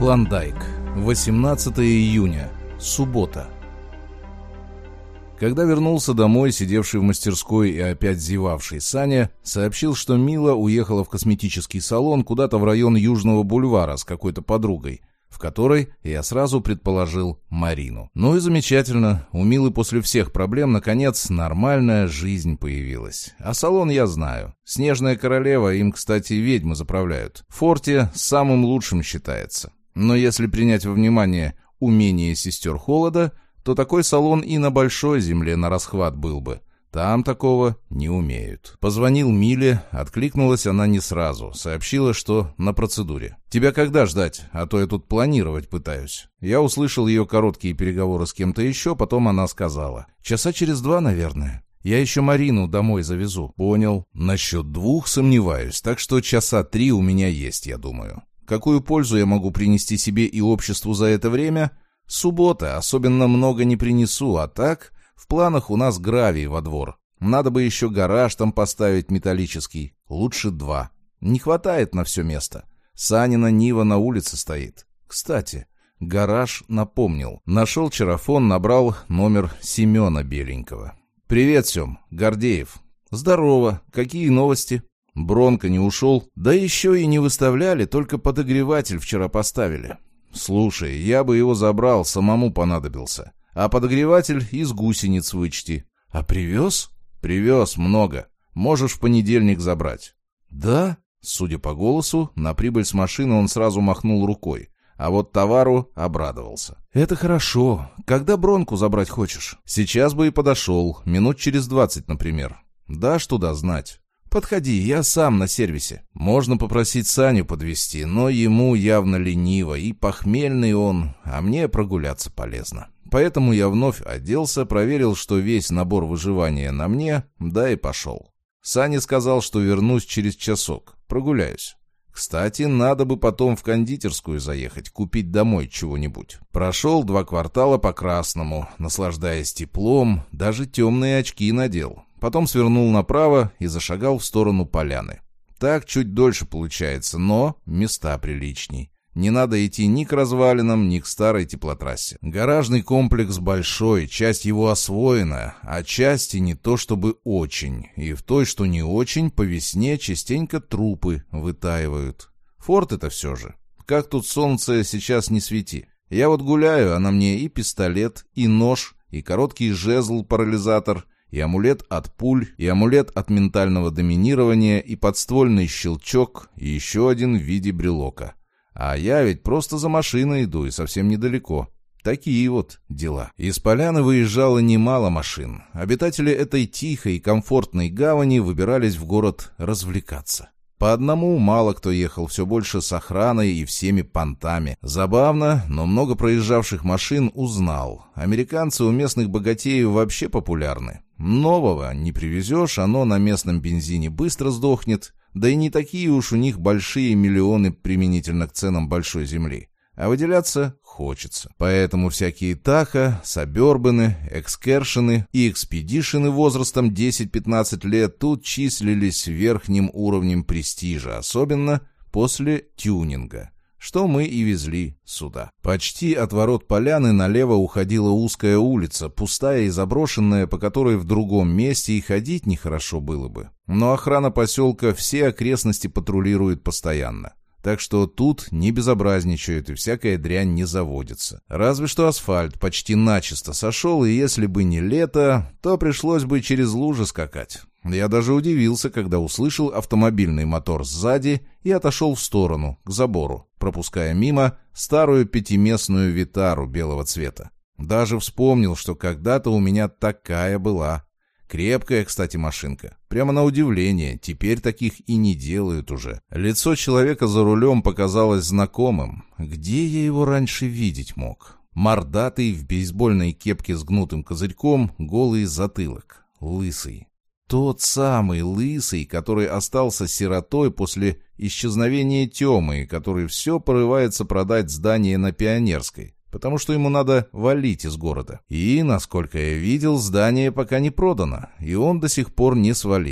Клондайк. 18 июня. Суббота. Когда вернулся домой, сидевший в мастерской и опять зевавший Саня сообщил, что Мила уехала в косметический салон куда-то в район Южного бульвара с какой-то подругой, в которой я сразу предположил Марину. Ну и замечательно, у Милы после всех проблем, наконец, нормальная жизнь появилась. А салон я знаю. Снежная королева, им, кстати, ведьмы заправляют. В форте самым лучшим считается. Но если принять во внимание умение сестер холода, то такой салон и на большой земле на расхват был бы. Там такого не умеют. Позвонил Миле, откликнулась она не сразу. Сообщила, что на процедуре. «Тебя когда ждать? А то я тут планировать пытаюсь». Я услышал ее короткие переговоры с кем-то еще, потом она сказала: «Часа через 2, наверное. Я еще Марину домой завезу». «Понял. Насчет 2 сомневаюсь, так что часа 3 у меня есть, я думаю. Какую пользу я могу принести себе и обществу за это время? Суббота, особенно много не принесу, а так в планах у нас гравий во двор. Надо бы еще гараж там поставить металлический, лучше 2. Не хватает на все место. Санина Нива на улице стоит. Кстати, гараж напомнил. Нашел чарафон, набрал номер Семена Беленького. «Привет, Сем, Гордеев». «Здорово, какие новости?» «Бронко не ушел?» «Да еще и не выставляли, только подогреватель вчера поставили». «Слушай, я бы его забрал, самому понадобился. А подогреватель из гусениц вычти». «А привез?» «Привез, много. Можешь в понедельник забрать». «Да?» Судя по голосу, на прибыль с машины он сразу махнул рукой. А вот товару обрадовался. «Это хорошо. Когда Бронку забрать хочешь?» «Сейчас бы и подошел. Минут через 20, например». «Дашь туда знать?» «Подходи, я сам на сервисе». Можно попросить Саню подвезти, но ему явно лениво, и похмельный он, а мне прогуляться полезно. Поэтому я вновь оделся, проверил, что весь набор выживания на мне, да и пошел. Саня сказал, что вернусь через часок, прогуляюсь. Кстати, надо бы потом в кондитерскую заехать, купить домой чего-нибудь. Прошел 2 квартала по Красному, наслаждаясь теплом, даже темные очки надел. Потом свернул направо и зашагал в сторону поляны. Так чуть дольше получается, но места приличней. Не надо идти ни к развалинам, ни к старой теплотрассе. Гаражный комплекс большой, часть его освоена, а части не то чтобы очень. И в той, что не очень, по весне частенько трупы вытаивают. Форт это все же. Как тут солнце сейчас не свети. Я вот гуляю, а на мне и пистолет, и нож, и короткий жезл-парализатор, и амулет от пуль, и амулет от ментального доминирования, и подствольный щелчок, и еще один в виде брелока. А я ведь просто за машиной иду и совсем недалеко. Такие вот дела. Из поляны выезжало немало машин. Обитатели этой тихой и комфортной гавани выбирались в город развлекаться. По одному мало кто ехал, все больше с охраной и всеми понтами. Забавно, но много проезжавших машин узнал. Американцы у местных богатеев вообще популярны. Нового не привезешь, оно на местном бензине быстро сдохнет. Да и не такие уж у них большие миллионы применительно к ценам большой земли. А выделяться хочется. Поэтому всякие Таха, Сабербаны, Экскершены и Экспедишены возрастом 10-15 лет тут числились верхним уровнем престижа, особенно после тюнинга, что мы и везли сюда. Почти от ворот поляны налево уходила узкая улица, пустая и заброшенная, по которой в другом месте и ходить нехорошо было бы. Но охрана поселка все окрестности патрулирует постоянно. Так что тут не безобразничают и всякая дрянь не заводится. Разве что асфальт почти начисто сошел, и если бы не лето, то пришлось бы через лужи скакать. Я даже удивился, когда услышал автомобильный мотор сзади и отошел в сторону, к забору, пропуская мимо старую 5-местную Витару белого цвета. Даже вспомнил, что когда-то у меня такая была. Крепкая, кстати, машинка. Прямо на удивление, теперь таких и не делают уже. Лицо человека за рулем показалось знакомым. Где я его раньше видеть мог? Мордатый, в бейсбольной кепке с гнутым козырьком, голый затылок. Лысый. Тот самый лысый, который остался сиротой после исчезновения Темы, который все порывается продать здание на Пионерской, потому что ему надо валить из города. И, насколько я видел, здание пока не продано, и он до сих пор не свалил.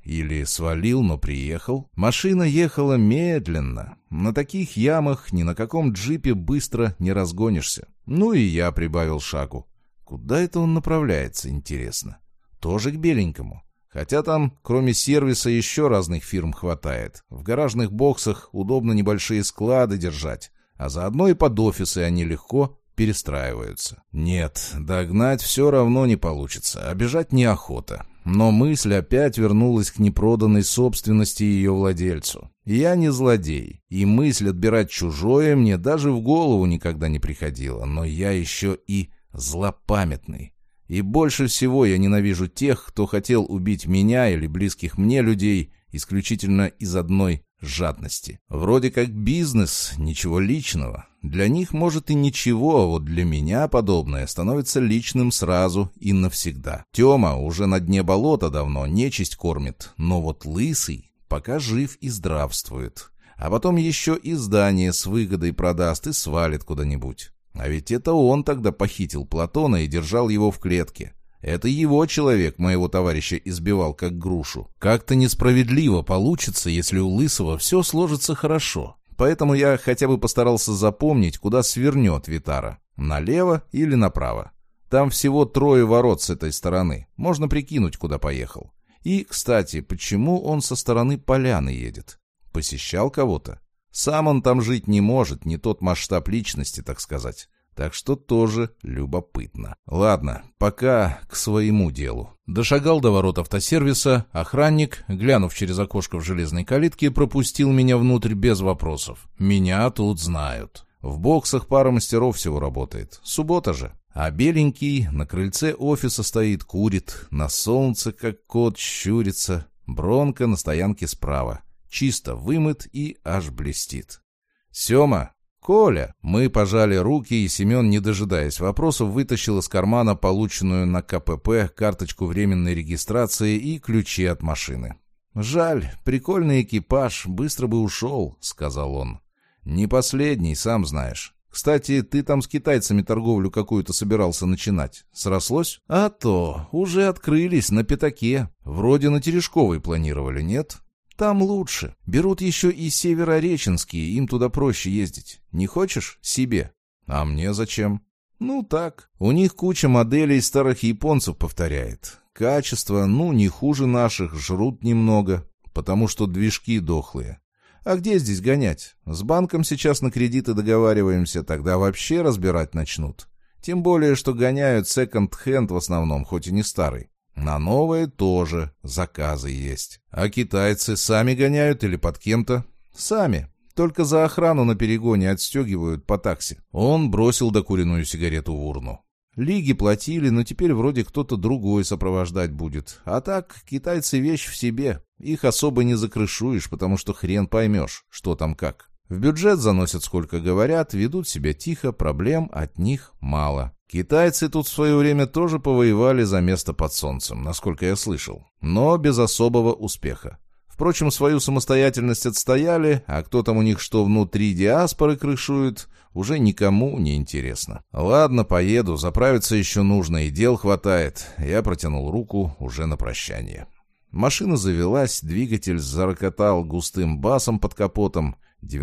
Или свалил, но приехал? Машина ехала медленно. На таких ямах ни на каком джипе быстро не разгонишься. Ну и я прибавил шагу. Куда это он направляется, интересно? Тоже к беленькому. Хотя там, кроме сервиса, еще разных фирм хватает. В гаражных боксах удобно небольшие склады держать, а заодно и под офисы они легко перестраиваются. Нет, догнать все равно не получится, а бежать неохота. Но мысль опять вернулась к непроданной собственности ее владельцу. Я не злодей, и мысль отбирать чужое мне даже в голову никогда не приходила, но я еще и злопамятный. И больше всего я ненавижу тех, кто хотел убить меня или близких мне людей исключительно из одной жадности. Вроде как бизнес, ничего личного. Для них, может, и ничего, а вот для меня подобное становится личным сразу и навсегда. Тёма уже на дне болота давно нечисть кормит, но вот Лысый пока жив и здравствует. А потом еще и здание с выгодой продаст и свалит куда-нибудь. А ведь это он тогда похитил Платона и держал его в клетке. Это его человек моего товарища избивал как грушу. Как-то несправедливо получится, если у Лысого все сложится хорошо. Поэтому я хотя бы постарался запомнить, куда свернет Витара. Налево или направо. Там всего 3 ворот с этой стороны. Можно прикинуть, куда поехал. И, кстати, почему он со стороны поляны едет? Посещал кого-то? Сам он там жить не может, не тот масштаб личности, так сказать. Так что тоже любопытно. Ладно, пока к своему делу. Дошагал до ворот автосервиса, охранник, глянув через окошко в железной калитке, пропустил меня внутрь без вопросов. Меня тут знают. В боксах пара мастеров всего работает. Суббота же. А беленький на крыльце офиса стоит, курит, на солнце, как кот, щурится. Бронко на стоянке справа. Чисто вымыт и аж блестит. «Сема! Коля!» Мы пожали руки, и Семен, не дожидаясь вопросов, вытащил из кармана полученную на КПП карточку временной регистрации и ключи от машины. «Жаль, прикольный экипаж, быстро бы ушел», — сказал он. «Не последний, сам знаешь. Кстати, ты там с китайцами торговлю какую-то собирался начинать. Срослось?» «А то, уже открылись на пятаке. Вроде на Терешковой планировали, нет?» «Там лучше. Берут еще и северореченские, им туда проще ездить. Не хочешь? Себе». «А мне зачем?» «Ну так. У них куча моделей старых японцев повторяет. Качество, не хуже наших, жрут немного, потому что движки дохлые. А где здесь гонять? С банком сейчас на кредиты договариваемся, тогда вообще разбирать начнут. Тем более, что гоняют секонд-хенд в основном, хоть и не старый. На новые тоже заказы есть. А китайцы сами гоняют или под кем-то?» «Сами. Только за охрану на перегоне отстегивают по такси». Он бросил докуренную сигарету в урну. «Лиги платили, но теперь вроде кто-то другой сопровождать будет. А так, китайцы вещь в себе. Их особо не закрышуешь, потому что хрен поймешь, что там как. В бюджет заносят сколько говорят, ведут себя тихо, проблем от них мало. Китайцы тут в свое время тоже повоевали за место под солнцем, насколько я слышал, но без особого успеха. Впрочем, свою самостоятельность отстояли, а кто там у них что внутри диаспоры крышует, уже никому не интересно. Ладно, поеду, заправиться еще нужно, и дел хватает. Я протянул руку уже на прощание. Машина завелась, двигатель зарокотал густым басом под капотом.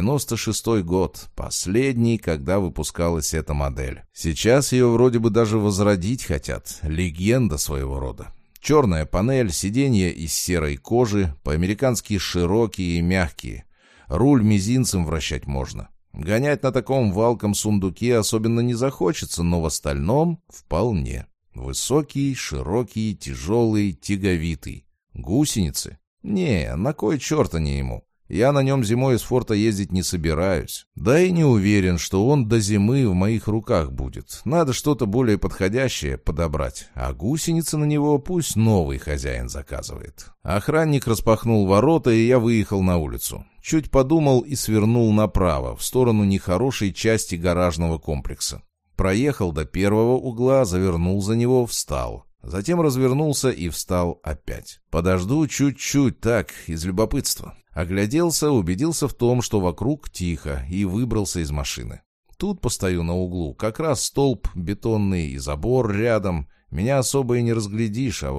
96-й год, последний, когда выпускалась эта модель. Сейчас ее вроде бы даже возродить хотят, легенда своего рода. Черная панель, сиденья из серой кожи, по-американски широкие и мягкие. Руль мизинцем вращать можно. Гонять на таком валком сундуке особенно не захочется, но в остальном вполне. Высокий, широкий, тяжелый, тяговитый. Гусеницы? Не, на кой черт они ему? Я на нем зимой из форта ездить не собираюсь. Да и не уверен, что он до зимы в моих руках будет. Надо что-то более подходящее подобрать. А гусеницы на него пусть новый хозяин заказывает. Охранник распахнул ворота, и я выехал на улицу. Чуть подумал и свернул направо, в сторону нехорошей части гаражного комплекса. Проехал до первого угла, завернул за него, встал. Затем развернулся и встал опять. Подожду чуть-чуть, так, из любопытства. Огляделся, убедился в том, что вокруг тихо, и выбрался из машины. Тут постою на углу, как раз столб бетонный и забор рядом. Меня особо и не разглядишь, а вот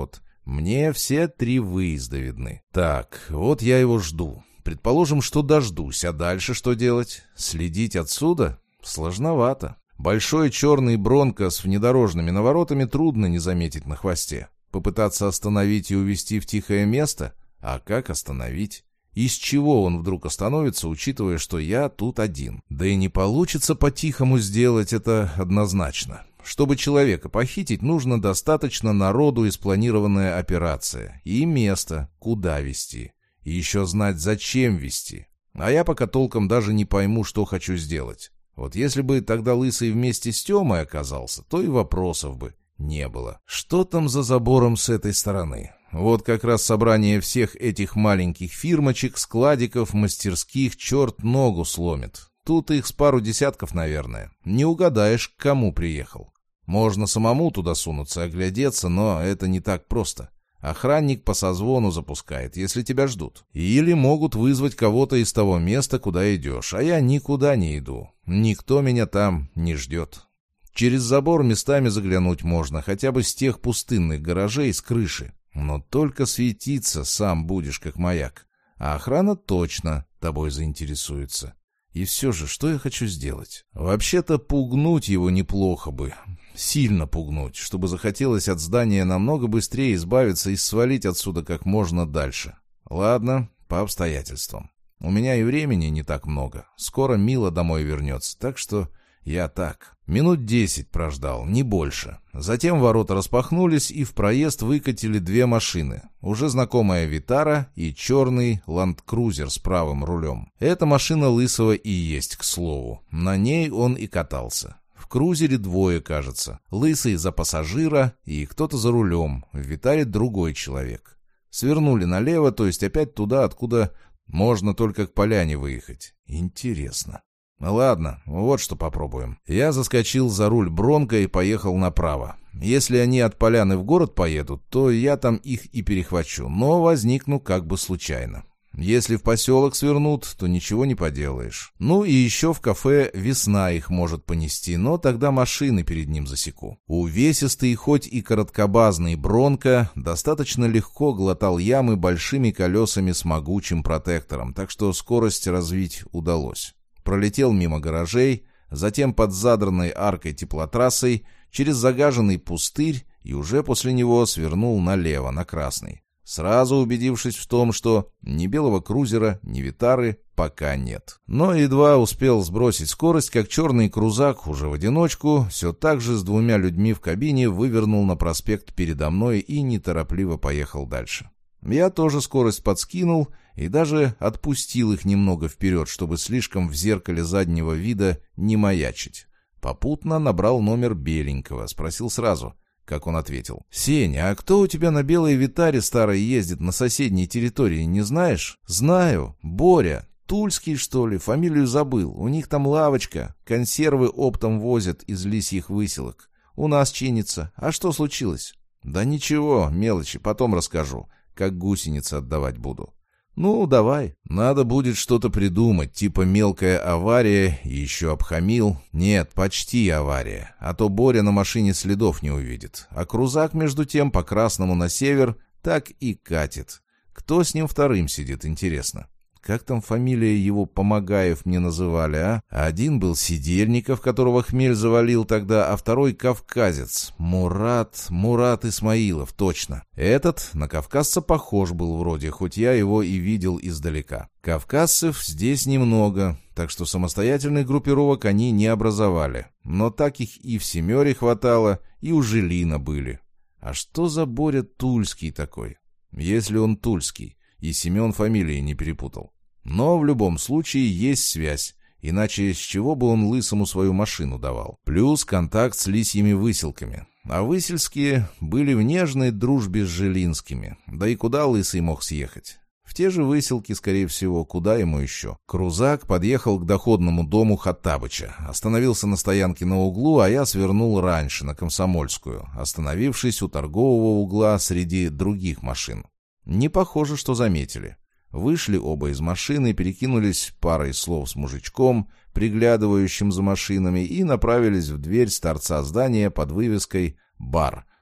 Мне все 3 выезда видны. Так, вот я его жду. Предположим, что дождусь, а дальше что делать? Следить отсюда? Сложновато. Большой черный бронко с внедорожными наворотами трудно не заметить на хвосте. Попытаться остановить и увезти в тихое место? А как остановить? Из чего он вдруг остановится, учитывая, что я тут один? Да и не получится по-тихому сделать это однозначно. Чтобы человека похитить, нужно достаточно народу и спланированная операция. И место, куда везти. И еще знать, зачем везти. А я пока толком даже не пойму, что хочу сделать. Вот если бы тогда Лысый вместе с Темой оказался, то и вопросов бы не было. Что там за забором с этой стороны? Вот как раз собрание всех этих маленьких фирмочек, складиков, мастерских черт ногу сломит. Тут их с пару десятков, наверное. Не угадаешь, к кому приехал. Можно самому туда сунуться, оглядеться, но это не так просто. Охранник по созвону запускает, если тебя ждут. Или могут вызвать кого-то из того места, куда идешь, а я никуда не иду. Никто меня там не ждет. Через забор местами заглянуть можно, хотя бы с тех пустынных гаражей с крыши. Но только светиться сам будешь, как маяк. А охрана точно тобой заинтересуется. И все же, что я хочу сделать? Вообще-то пугнуть его неплохо бы. Сильно пугнуть, чтобы захотелось от здания намного быстрее избавиться и свалить отсюда как можно дальше. Ладно, по обстоятельствам. У меня и времени не так много. Скоро Мила домой вернется, так что я так. Минут 10 прождал, не больше. Затем ворота распахнулись, и в проезд выкатили 2 машины. Уже знакомая Витара и черный ландкрузер с правым рулем. Эта машина Лысого и есть, к слову. На ней он и катался. В крузере 2, кажется. Лысый за пассажира и кто-то за рулем. В Витаре другой человек. Свернули налево, то есть опять туда, откуда можно только к поляне выехать. Интересно. Ладно, вот что попробуем. Я заскочил за руль Бронко и поехал направо. Если они от поляны в город поедут, то я там их и перехвачу, но возникну как бы случайно. Если в поселок свернут, то ничего не поделаешь. Ну и еще в кафе «Весна» их может понести, но тогда машины перед ним засеку. Увесистый, хоть и короткобазный Бронко достаточно легко глотал ямы большими колесами с могучим протектором, так что скорость развить удалось. Пролетел мимо гаражей, затем под задранной аркой теплотрассой, через загаженный пустырь и уже после него свернул налево, на Красный. Сразу убедившись в том, что ни белого крузера, ни Витары пока нет. Но едва успел сбросить скорость, как черный крузак уже в одиночку, все так же с 2 людьми в кабине, вывернул на проспект передо мной и неторопливо поехал дальше. Я тоже скорость подскинул и даже отпустил их немного вперед, чтобы слишком в зеркале заднего вида не маячить. Попутно набрал номер Беленького, спросил сразу, как он ответил. «Сеня, а кто у тебя на белой Витаре старой ездит на соседней территории, не знаешь?» «Знаю. Боря. Тульский, что ли? Фамилию забыл. У них там лавочка. Консервы оптом возят из лисьих выселок. У нас чинится. А что случилось?» «Да ничего, мелочи, потом расскажу. Как гусеницы отдавать буду». «Ну, давай. Надо будет что-то придумать, типа мелкая авария и еще обхамил. Нет, почти авария, а то Боря на машине следов не увидит. А крузак, между тем, по Красному на север так и катит. Кто с ним вторым сидит, интересно? Как там фамилия его Помогаев мне называли, а? Один был Сидельников, которого хмель завалил тогда, а второй кавказец. Мурат Исмаилов, точно. Этот на кавказца похож был вроде, хоть я его и видел издалека. Кавказцев здесь немного, так что самостоятельных группировок они не образовали. Но так их и в Семере хватало, и у Жилина были. А что за Боря Тульский такой? Если он Тульский. И Семен фамилии не перепутал. Но в любом случае есть связь, иначе с чего бы он Лысому свою машину давал? Плюс контакт с лисьими выселками. А Высельские были в нежной дружбе с Жилинскими. Да и куда Лысый мог съехать? В те же Выселки, скорее всего, куда ему еще? Крузак подъехал к доходному дому Хаттабыча. Остановился на стоянке на углу, а я свернул раньше, на Комсомольскую, остановившись у торгового угла среди других машин. Не похоже, что заметили. Вышли оба из машины, перекинулись парой слов с мужичком, приглядывающим за машинами, и направились в дверь с торца здания под вывеской «Бар».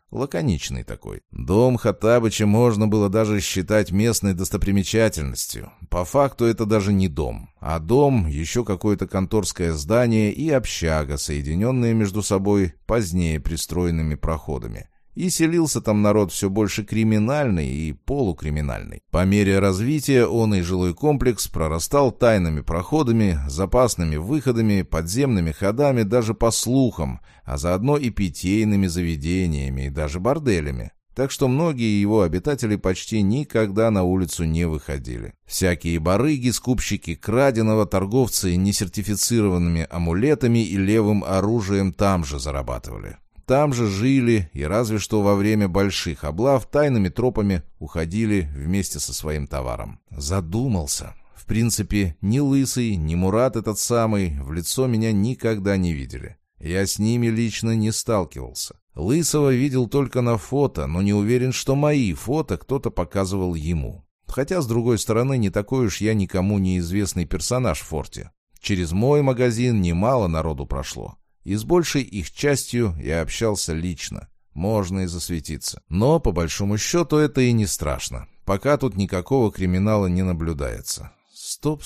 Лаконичный такой. Дом Хоттабыча можно было даже считать местной достопримечательностью. По факту это даже не дом, а дом, еще какое-то конторское здание и общага, соединенные между собой позднее пристроенными проходами. И селился там народ все больше криминальный и полукриминальный. По мере развития он и жилой комплекс прорастал тайными проходами, запасными выходами, подземными ходами, даже по слухам, а заодно и питейными заведениями, и даже борделями. Так что многие его обитатели почти никогда на улицу не выходили. Всякие барыги, скупщики краденого, торговцы несертифицированными амулетами и левым оружием там же зарабатывали. Там же жили и разве что во время больших облав тайными тропами уходили вместе со своим товаром. Задумался. В принципе, ни Лысый, ни Мурат этот самый в лицо меня никогда не видели. Я с ними лично не сталкивался. Лысого видел только на фото, но не уверен, что мои фото кто-то показывал ему. Хотя, с другой стороны, не такой уж я никому неизвестный персонаж в форте. Через мой магазин немало народу прошло. И с большей их частью я общался лично. Можно и засветиться. Но, по большому счету, это и не страшно. Пока тут никакого криминала не наблюдается. Стоп.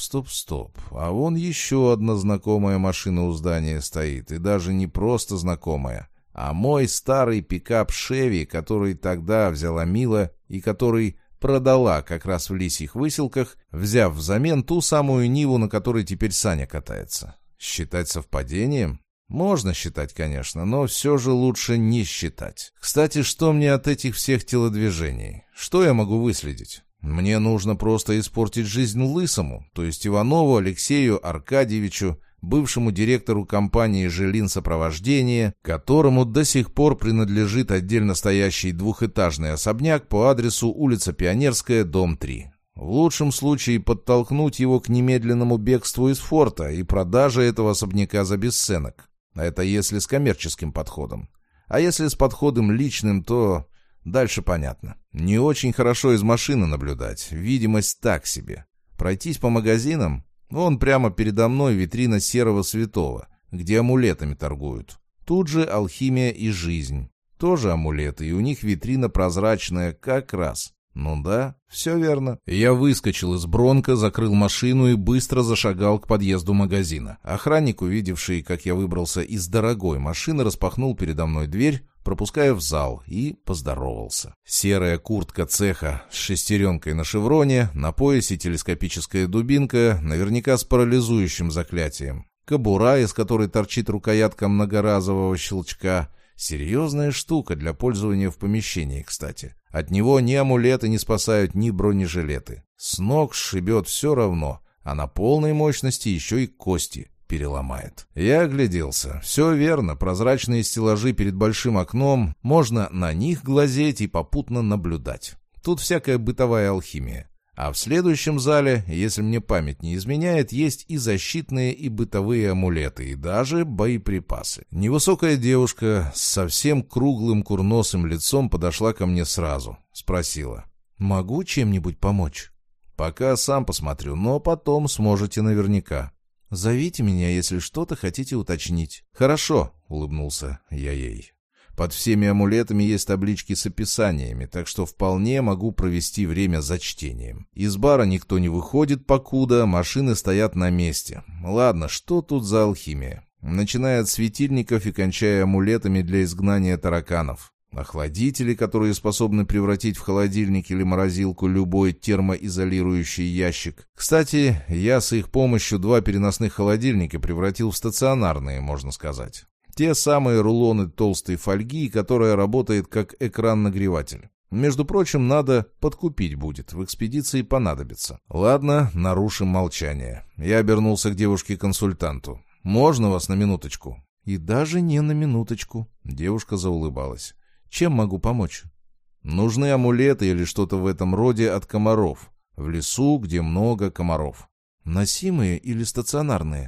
А вон еще одна знакомая машина у здания стоит. И даже не просто знакомая, а мой старый пикап «Шеви», который тогда взяла Мила и который продала как раз в Лисьих Выселках, взяв взамен ту самую Ниву, на которой теперь Саня катается. Считать совпадением? Можно считать, конечно, но все же лучше не считать. Кстати, что мне от этих всех телодвижений? Что я могу выследить? Мне нужно просто испортить жизнь Лысому, то есть Иванову Алексею Аркадьевичу, бывшему директору компании «Жилин-сопровождение», которому до сих пор принадлежит отдельно стоящий двухэтажный особняк по адресу улица Пионерская, дом 3. В лучшем случае подтолкнуть его к немедленному бегству из форта и продаже этого особняка за бесценок. Это если с коммерческим подходом. А если с подходом личным, то дальше понятно. Не очень хорошо из машины наблюдать, видимость так себе. Пройтись по магазинам? Вон прямо передо мной витрина Серого Святого, где амулетами торгуют. Тут же алхимия и жизнь. Тоже амулеты, и у них витрина прозрачная как раз. Ну да, все верно. Я выскочил из бронко, закрыл машину и быстро зашагал к подъезду магазина. Охранник, увидевший, как я выбрался из дорогой машины, распахнул передо мной дверь, пропуская в зал, и поздоровался. Серая куртка цеха с шестеренкой на шевроне, на поясе телескопическая дубинка, наверняка с парализующим заклятием. Кобура, из которой торчит рукоятка многоразового щелчка. Серьезная штука для пользования в помещении, кстати. От него ни амулеты не спасают, ни бронежилеты. С ног сшибет все равно, а на полной мощности еще и кости переломает. Я огляделся. Все верно, прозрачные стеллажи перед большим окном, можно на них глазеть и попутно наблюдать. Тут всякая бытовая алхимия. А в следующем зале, если мне память не изменяет, есть и защитные, и бытовые амулеты, и даже боеприпасы. Невысокая девушка с совсем круглым курносым лицом подошла ко мне сразу. Спросила: «Могу чем-нибудь помочь?» «Пока сам посмотрю, но потом сможете наверняка. Зовите меня, если что-то хотите уточнить». «Хорошо», — улыбнулся я ей. Под всеми амулетами есть таблички с описаниями, так что вполне могу провести время за чтением. Из бара никто не выходит покуда, машины стоят на месте. Ладно, что тут за алхимия? Начиная от светильников и кончая амулетами для изгнания тараканов. Охладители, которые способны превратить в холодильник или морозилку любой термоизолирующий ящик. Кстати, я с их помощью 2 переносных холодильника превратил в стационарные, можно сказать. Те самые рулоны толстой фольги, которая работает как экран-нагреватель. Между прочим, надо подкупить будет, в экспедиции понадобится. Ладно, нарушим молчание. Я обернулся к девушке-консультанту. «Можно вас на минуточку?» «И даже не на минуточку», — девушка заулыбалась. «Чем могу помочь?» «Нужны амулеты или что-то в этом роде от комаров. В лесу, где много комаров». «Носимые или стационарные?»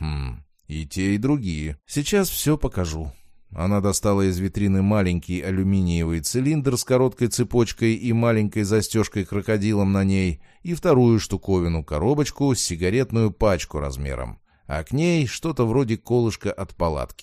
«И те, и другие. Сейчас все покажу». Она достала из витрины маленький алюминиевый цилиндр с короткой цепочкой и маленькой застежкой-крокодилом на ней, и вторую штуковину, коробочку с сигаретную пачку размером, а к ней что-то вроде колышка от палатки.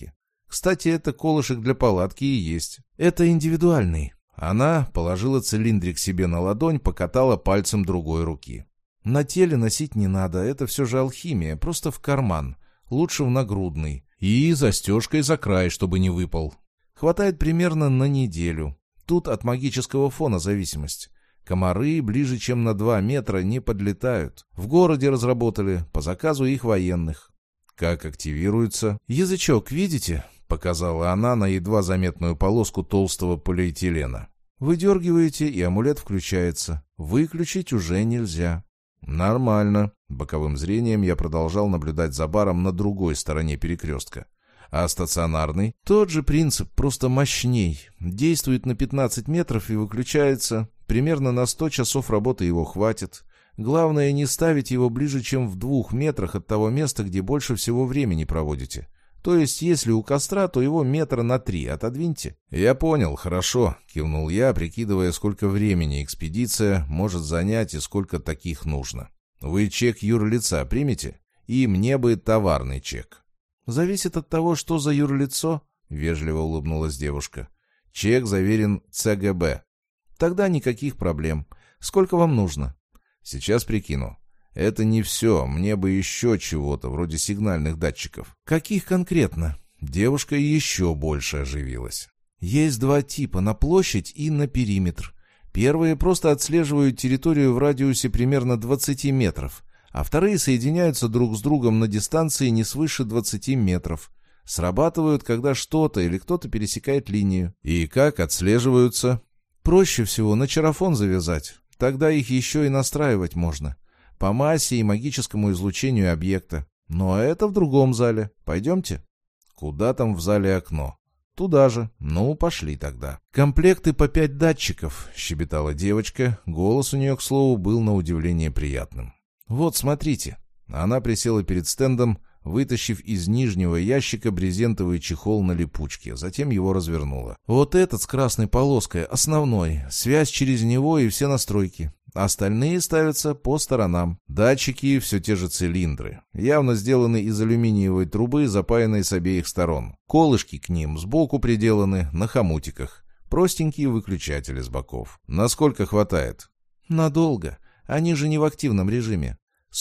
Кстати, это колышек для палатки и есть. Это индивидуальный. Она положила цилиндрик себе на ладонь, покатала пальцем другой руки. На теле носить не надо, это все же алхимия, просто в карман. Лучше в нагрудный. И застежкой за край, чтобы не выпал. Хватает примерно на неделю. Тут от магического фона зависимость. Комары ближе, чем на 2 метра, не подлетают. В городе разработали, по заказу их военных. Как активируется? Язычок, видите? Показала она на едва заметную полоску толстого полиэтилена. Выдергиваете, и амулет включается. Выключить уже нельзя. Нормально. Боковым зрением я продолжал наблюдать за баром на другой стороне перекрестка. А стационарный? Тот же принцип, просто мощней. Действует на 15 метров и выключается. Примерно на 100 часов работы его хватит. Главное не ставить его ближе, чем в 2 метрах от того места, где больше всего времени проводите. То есть, если у костра, то его метра на 3 отодвиньте. Я понял, хорошо, кивнул я, прикидывая, сколько времени экспедиция может занять и сколько таких нужно. Вы чек юрлица примете? И мне бы товарный чек. Зависит от того, что за юрлицо, вежливо улыбнулась девушка. Чек заверен ЦГБ. Тогда никаких проблем. Сколько вам нужно? Сейчас прикину. Это не все, мне бы еще чего-то, вроде сигнальных датчиков. Каких конкретно? Девушка еще больше оживилась. Есть 2 типа, на площадь и на периметр. Первые просто отслеживают территорию в радиусе примерно 20 метров, а вторые соединяются друг с другом на дистанции не свыше 20 метров. Срабатывают, когда что-то или кто-то пересекает линию. И как отслеживаются? Проще всего на чарафон завязать, тогда их еще и настраивать можно. По массе и магическому излучению объекта. Но это в другом зале. Пойдемте? Куда там в зале окно? Туда же. Ну, пошли тогда. Комплекты по 5 датчиков, щебетала девочка. Голос у нее, к слову, был на удивление приятным. Вот, смотрите. Она присела перед стендом, вытащив из нижнего ящика брезентовый чехол на липучке. Затем его развернула. Вот этот с красной полоской, основной. Связь через него и все настройки. Остальные ставятся по сторонам. Датчики все те же цилиндры. Явно сделаны из алюминиевой трубы, запаянной с обеих сторон. Колышки к ним сбоку приделаны, на хомутиках. Простенькие выключатели с боков. Насколько хватает? Надолго. Они же не в активном режиме.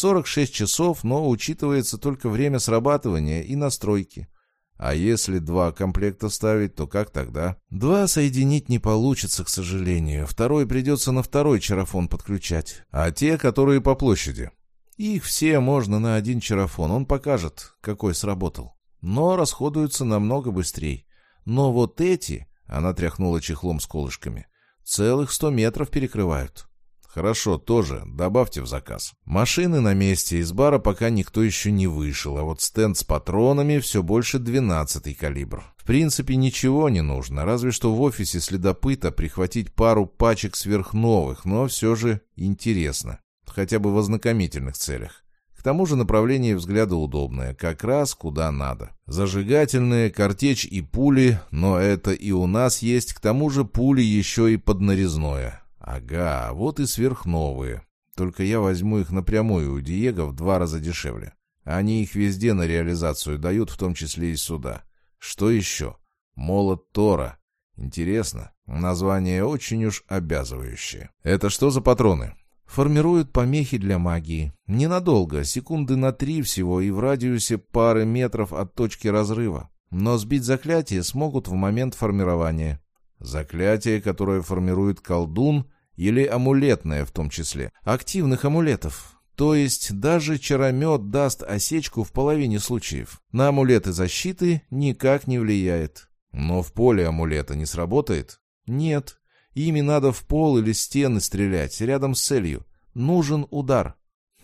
46 часов, но учитывается только время срабатывания и настройки. А если 2 комплекта ставить, то как тогда? 2 соединить не получится, к сожалению. Второй придется на второй чарафон подключать. А те, которые по площади? Их все можно на 1 чарафон. Он покажет, какой сработал. Но расходуются намного быстрее. Но вот эти, она тряхнула чехлом с колышками, целых 100 метров перекрывают. Хорошо, тоже добавьте в заказ. Машины на месте, из бара пока никто еще не вышел, а вот стенд с патронами все больше 12-й калибр. В принципе, ничего не нужно, разве что в офисе следопыта прихватить пару пачек сверхновых, но все же интересно, хотя бы в ознакомительных целях. К тому же направление взгляда удобное, как раз куда надо. Зажигательные, картечь и пули, но это и у нас есть, к тому же пули еще и поднарезное. Ага, вот и сверхновые. Только я возьму их напрямую у Диего в 2 раза дешевле. Они их везде на реализацию дают, в том числе и сюда. Что еще? Молот Тора. Интересно. Название очень уж обязывающее. Это что за патроны? Формируют помехи для магии. Ненадолго, секунды на 3 всего и в радиусе пары метров от точки разрыва. Но сбить заклятие смогут в момент формирования. Заклятие, которое формирует колдун, или амулетное в том числе. Активных амулетов. То есть даже чаромет даст осечку в половине случаев. На амулеты защиты никак не влияет. Но в поле амулета не сработает? Нет. Ими надо в пол или стены стрелять, рядом с целью. Нужен удар.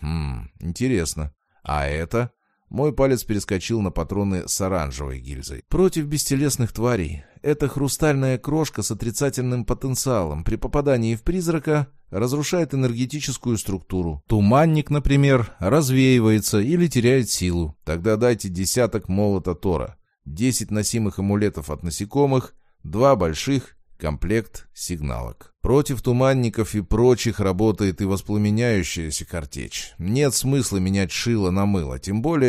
Интересно. А это? Мой палец перескочил на патроны с оранжевой гильзой. Против бестелесных тварей. Это хрустальная крошка с отрицательным потенциалом. При попадании в призрака разрушает энергетическую структуру. Туманник, например, развеивается или теряет силу. Тогда дайте 10 молота Тора. 10 носимых амулетов от насекомых, 2 больших, комплект сигналок. Против туманников и прочих работает и воспламеняющаяся картечь. Нет смысла менять шило на мыло, тем более,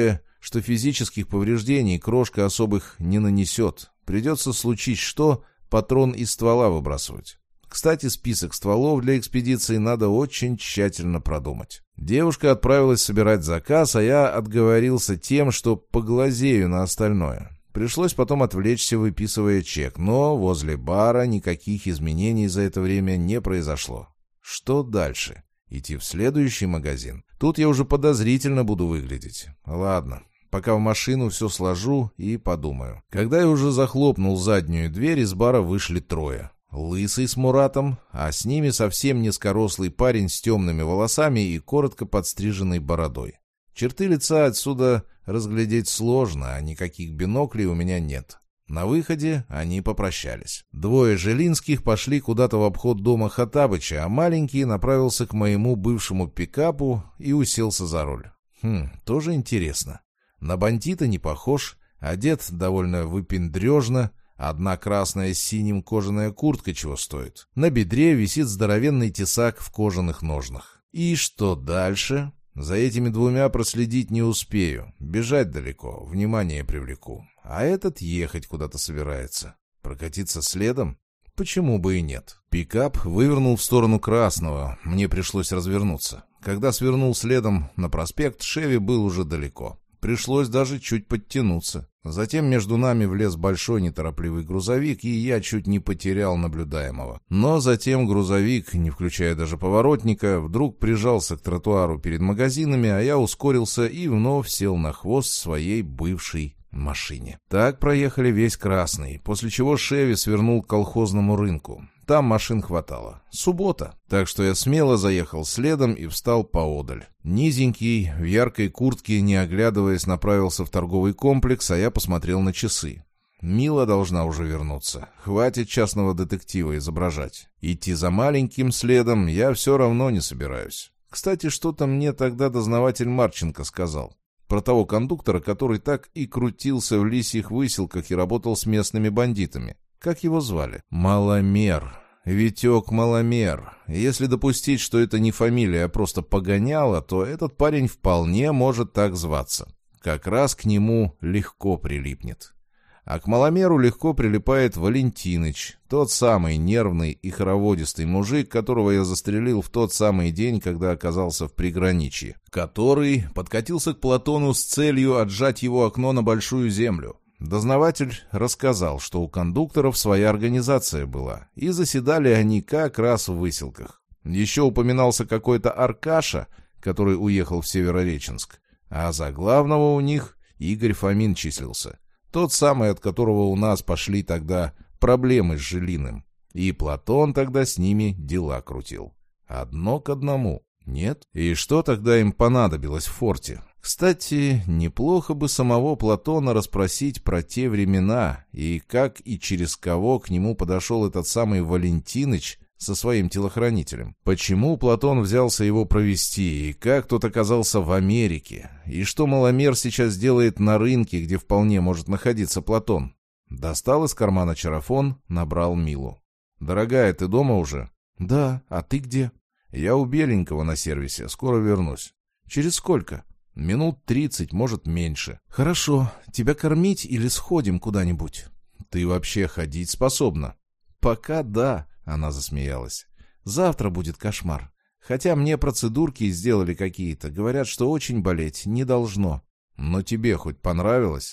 что физических повреждений крошка особых не нанесет. Придется случись что, патрон из ствола выбрасывать. Кстати, список стволов для экспедиции надо очень тщательно продумать. Девушка отправилась собирать заказ, а я отговорился тем, что поглазею на остальное. Пришлось потом отвлечься, выписывая чек, но возле бара никаких изменений за это время не произошло. Что дальше? Идти в следующий магазин? Тут я уже подозрительно буду выглядеть. Ладно, пока в машину все сложу и подумаю. Когда я уже захлопнул заднюю дверь, из бара вышли трое. Лысый с Муратом, а с ними совсем низкорослый парень с темными волосами и коротко подстриженной бородой. Черты лица отсюда разглядеть сложно, а никаких биноклей у меня нет. На выходе они попрощались. Двое Жилинских пошли куда-то в обход дома Хаттабыча, а маленький направился к моему бывшему пикапу и уселся за руль. Тоже интересно. На бандита не похож, одет довольно выпендрежно. Одна красная с синим кожаная куртка чего стоит. На бедре висит здоровенный тесак в кожаных ножнах. И что дальше? За этими двумя проследить не успею. Бежать далеко, внимание привлеку. А этот ехать куда-то собирается. Прокатиться следом? Почему бы и нет? Пикап вывернул в сторону красного. Мне пришлось развернуться. Когда свернул следом на проспект, Шеви был уже далеко. Пришлось даже чуть подтянуться. Затем между нами влез большой неторопливый грузовик, и я чуть не потерял наблюдаемого. Но затем грузовик, не включая даже поворотника, вдруг прижался к тротуару перед магазинами, а я ускорился и вновь сел на хвост своей бывшей машине. Так проехали весь Красный, после чего Шеви свернул к колхозному рынку. Там машин хватало. Суббота. Так что я смело заехал следом и встал поодаль. Низенький, в яркой куртке, не оглядываясь, направился в торговый комплекс, а я посмотрел на часы. Мила должна уже вернуться. Хватит частного детектива изображать. Идти за маленьким следом я все равно не собираюсь. Кстати, что-то мне тогда дознаватель Марченко сказал. Про того кондуктора, который так и крутился в лисьих выселках и работал с местными бандитами. Как его звали? Маломер. Витек Маломер. Если допустить, что это не фамилия, а просто погоняло, то этот парень вполне может так зваться. Как раз к нему легко прилипнет. А к Маломеру легко прилипает Валентиныч, тот самый нервный и хороводистый мужик, которого я застрелил в тот самый день, когда оказался в приграничье, который подкатился к Платону с целью отжать его окно на Большую Землю. Дознаватель рассказал, что у кондукторов своя организация была, и заседали они как раз в выселках. Еще упоминался какой-то Аркаша, который уехал в Северореченск, а за главного у них Игорь Фомин числился. Тот самый, от которого у нас пошли тогда проблемы с Жилиным. И Платон тогда с ними дела крутил. Одно к одному. Нет? И что тогда им понадобилось в форте? Кстати, неплохо бы самого Платона расспросить про те времена, и как и через кого к нему подошел этот самый Валентиныч со своим телохранителем. Почему Платон взялся его провести, и как тот оказался в Америке, и что Маломер сейчас делает на рынке, где вполне может находиться Платон. Достал из кармана чарафон, набрал Милу. «Дорогая, ты дома уже?» «Да, а ты где?» «Я у Беленького на сервисе, скоро вернусь». «Через сколько?» «Минут 30, может, меньше». «Хорошо. Тебя кормить или сходим куда-нибудь?» «Ты вообще ходить способна?» «Пока да», — она засмеялась. «Завтра будет кошмар. Хотя мне процедурки сделали какие-то. Говорят, что очень болеть не должно». «Но тебе хоть понравилось?»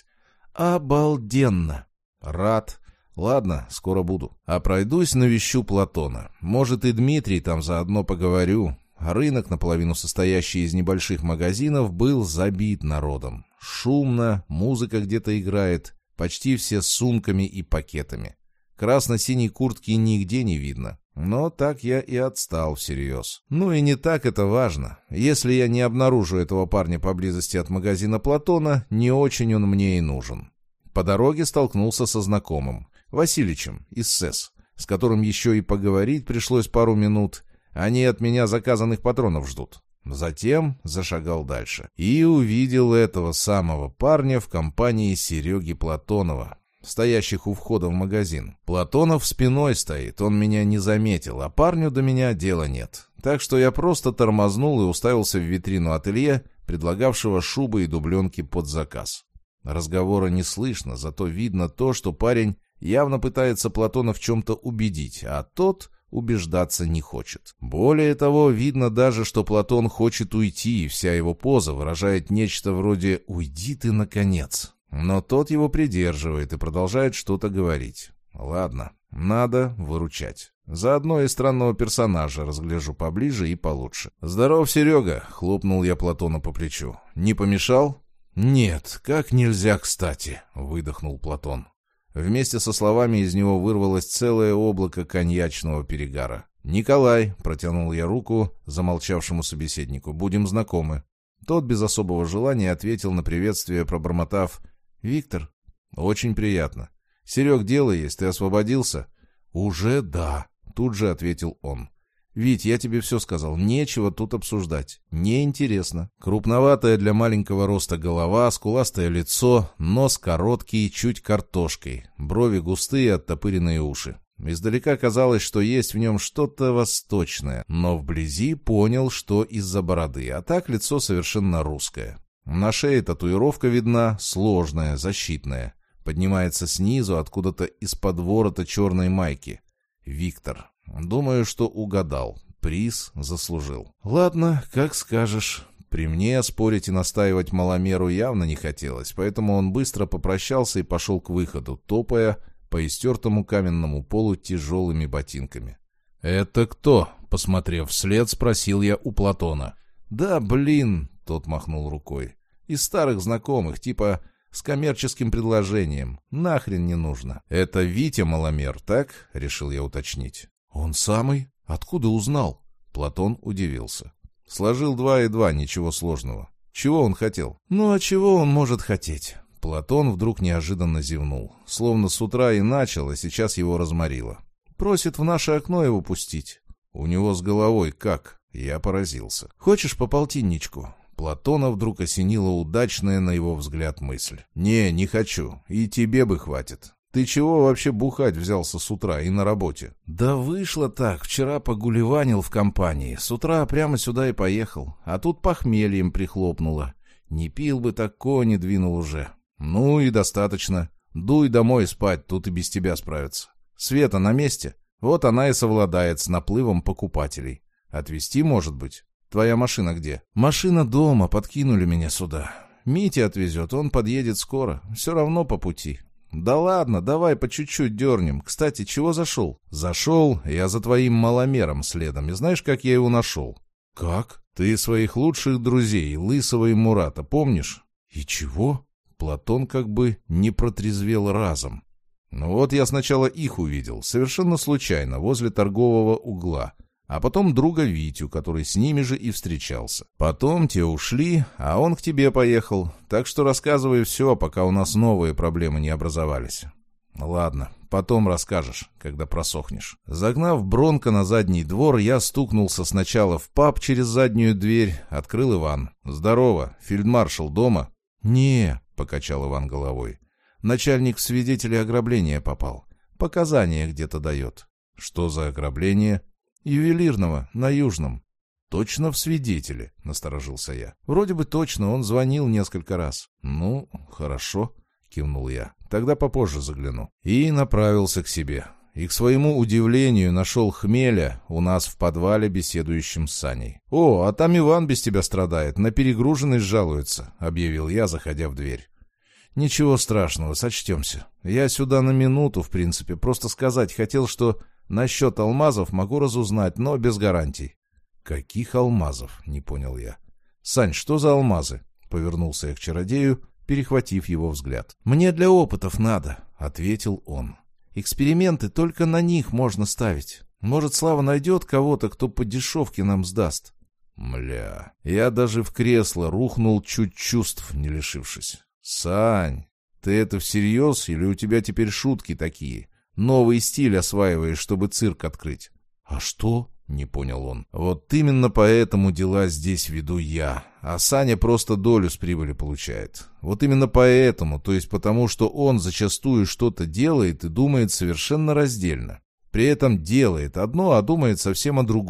«Обалденно!» «Рад. Ладно, скоро буду. А пройдусь навещу Платона. Может, и Дмитрий там заодно поговорю». Рынок, наполовину состоящий из небольших магазинов, был забит народом. Шумно, музыка где-то играет, почти все с сумками и пакетами. Красно-синей куртки нигде не видно, но так я и отстал всерьез. Ну и не так это важно. Если я не обнаружу этого парня поблизости от магазина Платона, не очень он мне и нужен. По дороге столкнулся со знакомым, Василичем из СЭС, с которым еще и поговорить пришлось пару минут. Они от меня заказанных патронов ждут. Затем зашагал дальше. И увидел этого самого парня в компании Сереги Платонова, стоящих у входа в магазин. Платонов спиной стоит, он меня не заметил, а парню до меня дела нет. Так что я просто тормознул и уставился в витрину ателье, предлагавшего шубы и дубленки под заказ. Разговора не слышно, зато видно то, что парень явно пытается Платона в чем-то убедить, а тот убеждаться не хочет. Более того, видно даже, что Платон хочет уйти, и вся его поза выражает нечто вроде «Уйди ты, наконец». Но тот его придерживает и продолжает что-то говорить. Ладно, надо выручать. Заодно и странного персонажа разгляжу поближе и получше. «Здоров, Серега!» — хлопнул я Платона по плечу. «Не помешал?» «Нет, как нельзя кстати!» — выдохнул Платон. Вместе со словами из него вырвалось целое облако коньячного перегара. «Николай!» — протянул я руку замолчавшему собеседнику. «Будем знакомы». Тот без особого желания ответил на приветствие, пробормотав: «Виктор». «Очень приятно. Серег, дело есть, ты освободился?» «Уже да», — тут же ответил он. «Вить, я тебе все сказал, нечего тут обсуждать. Неинтересно». Крупноватая для маленького роста голова, скуластое лицо, нос короткий, чуть картошкой, брови густые, оттопыренные уши. Издалека казалось, что есть в нем что-то восточное, но вблизи понял, что из-за бороды, а так лицо совершенно русское. На шее татуировка видна, сложная, защитная. Поднимается снизу, откуда-то из-под ворота черной майки. Виктор. Думаю, что угадал. Приз заслужил. Ладно, как скажешь. При мне спорить и настаивать маломеру явно не хотелось, поэтому он быстро попрощался и пошел к выходу, топая по истертому каменному полу тяжелыми ботинками. «Это кто?» — посмотрев вслед, спросил я у Платона. «Да, блин!» — тот махнул рукой. «Из старых знакомых, типа с коммерческим предложением. Нахрен не нужно». «Это Витя Маломер, так?» — решил я уточнить. «Он самый? Откуда узнал?» Платон удивился. Сложил 2 и 2, ничего сложного. Чего он хотел? «Ну, а чего он может хотеть?» Платон вдруг неожиданно зевнул. Словно с утра и начал, а сейчас его разморило. «Просит в наше окно его пустить». «У него с головой как?» Я поразился. «Хочешь по полтинничку?» Платона вдруг осенила удачная, на его взгляд, мысль. Не хочу. И тебе бы хватит. Ты чего вообще бухать взялся с утра и на работе?» «Да вышло так. Вчера погулеванил в компании. С утра прямо сюда и поехал. А тут похмельем прихлопнуло. Не пил бы, так кони двинул уже». «Ну и достаточно. Дуй домой спать, тут и без тебя справятся. Света на месте? Вот она и совладает с наплывом покупателей. Отвезти, может быть? Твоя машина где?» «Машина дома, подкинули меня сюда. Митя отвезет, он подъедет скоро. Все равно по пути». «Да ладно, давай по чуть-чуть дернем. Кстати, чего зашел?» «Зашел, я за твоим маломером следом. И знаешь, как я его нашел?» «Как?» «Ты своих лучших друзей, Лысого и Мурата, помнишь?» «И чего?» Платон как бы не протрезвел разом. «Ну вот я сначала их увидел, совершенно случайно, возле торгового угла. А потом друга Витю, который с ними же и встречался. Потом те ушли, а он к тебе поехал. Так что рассказывай все, пока у нас новые проблемы не образовались». «Ладно, потом расскажешь, когда просохнешь». Загнав Бронко на задний двор, я стукнулся сначала в паб через заднюю дверь, открыл Иван. «Здорово, фельдмаршал дома?» «Не», — покачал Иван головой. «Начальник в свидетели ограбления попал. Показания где-то дает». «Что за ограбление?» «Ювелирного, на Южном». «Точно в свидетели?» — насторожился я. «Вроде бы точно, он звонил несколько раз». «Ну, хорошо», — кивнул я. «Тогда попозже загляну». И направился к себе. И, к своему удивлению, нашел Хмеля у нас в подвале, беседующим с Саней. «О, а там Иван без тебя страдает, на перегруженность жалуется», — объявил я, заходя в дверь. «Ничего страшного, сочтемся. Я сюда на минуту, в принципе, просто сказать хотел, что насчет алмазов могу разузнать, но без гарантий». «Каких алмазов?» — не понял я. «Сань, что за алмазы?» — повернулся я к чародею, перехватив его взгляд. «Мне для опытов надо», — ответил он. «Эксперименты только на них можно ставить. Может, Слава найдет кого-то, кто по дешевке нам сдаст». Мля, я даже в кресло рухнул, чуть чувств не лишившись. «Сань, ты это всерьез или у тебя теперь шутки такие? Новый стиль осваиваешь, чтобы цирк открыть?» «А что?» — не понял он. «Вот именно поэтому дела здесь веду я, а Саня просто долю с прибыли получает. Вот именно поэтому, то есть потому, что он зачастую что-то делает и думает совершенно раздельно. При этом делает одно, а думает совсем о другом.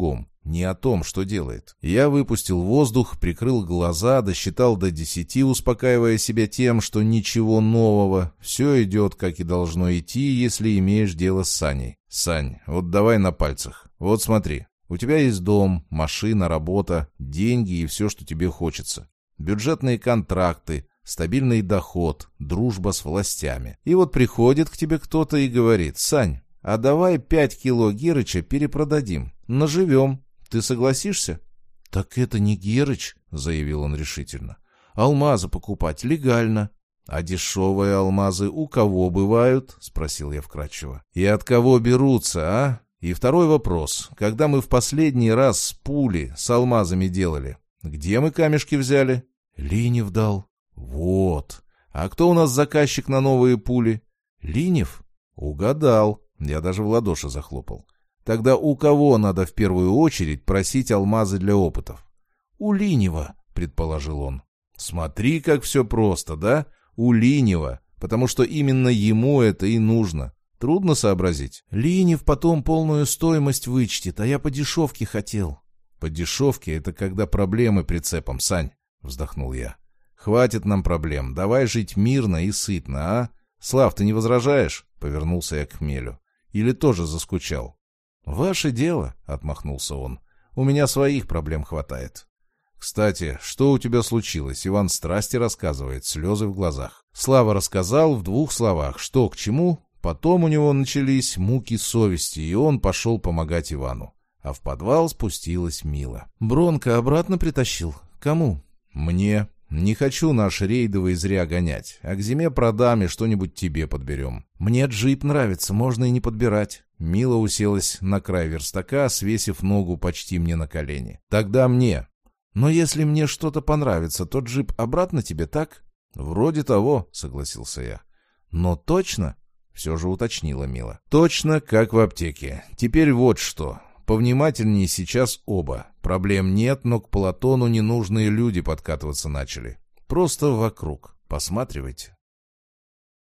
не о том, что делает. Я выпустил воздух, прикрыл глаза, досчитал до 10, успокаивая себя тем, что ничего нового, все идет, как и должно идти, если имеешь дело с Саней. Сань, вот давай на пальцах. Вот смотри, у тебя есть дом, машина, работа, деньги и все, что тебе хочется. Бюджетные контракты, стабильный доход, дружба с властями. И вот приходит к тебе кто-то и говорит: «Сань, а давай 5 кило Герыча перепродадим, наживем. Ты согласишься?» «Так это не Герыч», — заявил он решительно. «Алмазы покупать легально». «А дешевые алмазы у кого бывают?» — спросил я вкратчиво. «И от кого берутся, а? И второй вопрос. Когда мы в последний раз пули с алмазами делали, где мы камешки взяли?» «Линев дал». «Вот. А кто у нас заказчик на новые пули?» «Линев?» «Угадал». Я даже в ладоши захлопал. «Тогда у кого надо в первую очередь просить алмазы для опытов?» «У Линева», — предположил он. «Смотри, как все просто, да? У Линева, потому что именно ему это и нужно. Трудно сообразить?» «Линев потом полную стоимость вычтет, а я по дешевке хотел». «По дешевке — это когда проблемы прицепом, Сань», — вздохнул я. «Хватит нам проблем, давай жить мирно и сытно, а? Слав, ты не возражаешь?» — повернулся я к Хмелю. «Или тоже заскучал?» «Ваше дело», — отмахнулся он. «У меня своих проблем хватает». «Кстати, что у тебя случилось?» Иван страсти рассказывает, слезы в глазах. Слава рассказал в 2 словах, что к чему. Потом у него начались муки совести, и он пошел помогать Ивану. А в подвал спустилась Мила. «Бронко обратно притащил? Кому?» «Мне. Не хочу наш рейдовый зря гонять. А к зиме продам и что-нибудь тебе подберем». «Мне джип нравится, можно и не подбирать». Мила уселась на край верстака, свесив ногу почти мне на колени. «Тогда мне». «Но если мне что-то понравится, то джип обратно тебе, так?» «Вроде того», — согласился я. «Но точно?» — все же уточнила Мила. «Точно, как в аптеке. Теперь вот что. Повнимательнее сейчас оба. Проблем нет, но к Платону ненужные люди подкатываться начали. Просто вокруг. Посматривайте».